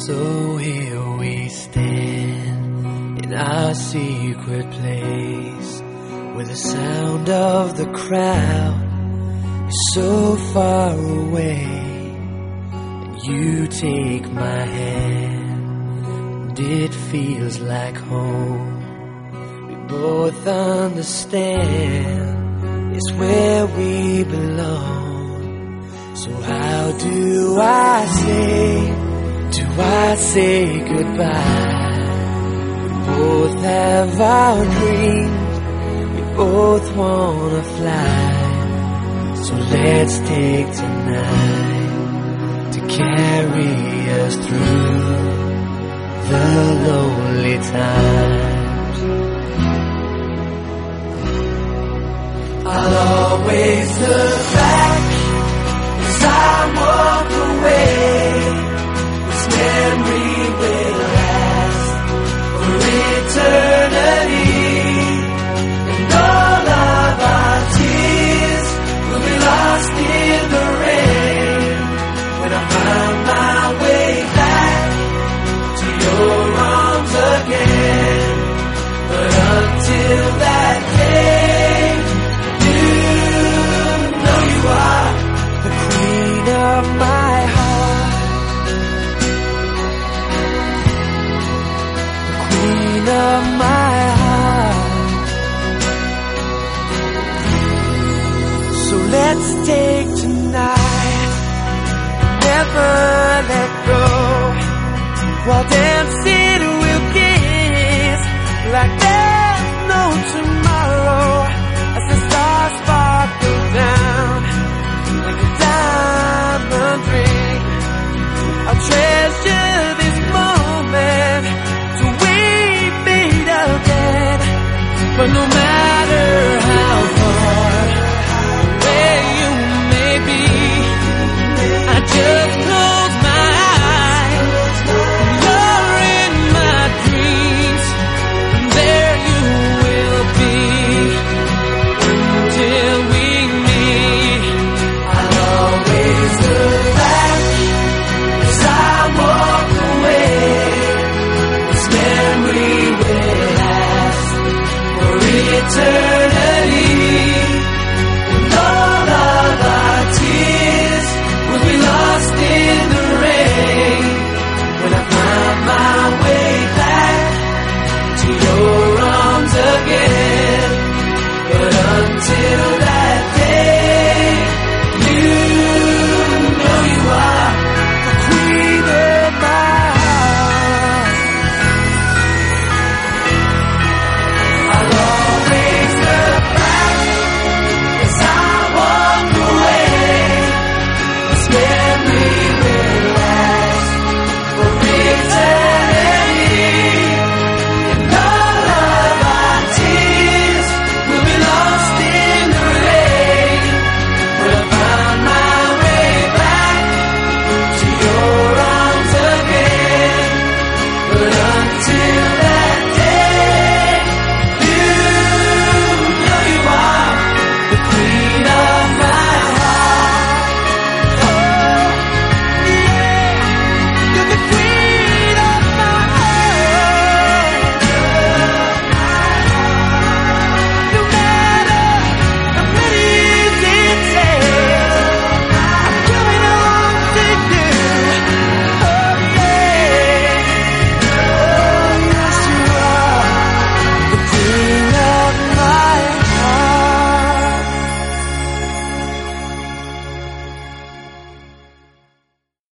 So here we stand in our secret place, where the sound of the crowd is so far away. And you take my hand, and it feels like home. We both understand it's where we belong. So how do I say goodbye? We both have our dreams, we both wanna fly. So let's take tonight to carry us through the lonely times. I'll always look back as I walk away. Memory will last for eternity, and all of our tears will be lost in the rain. When I find my way back to your arms again, but until that day, you know you are the queen of my heart. Of my heart. So let's take tonight, never let go. While dancing we'll kiss like there's no tomorrow, as the stars sparkle down like a diamond ring. I'll treasure this moment but no matter how far away you may be, I just close my eyes, you're in my dreams, and there you will be until we meet. I'll always look back as I walk away. This memory will last for eternity.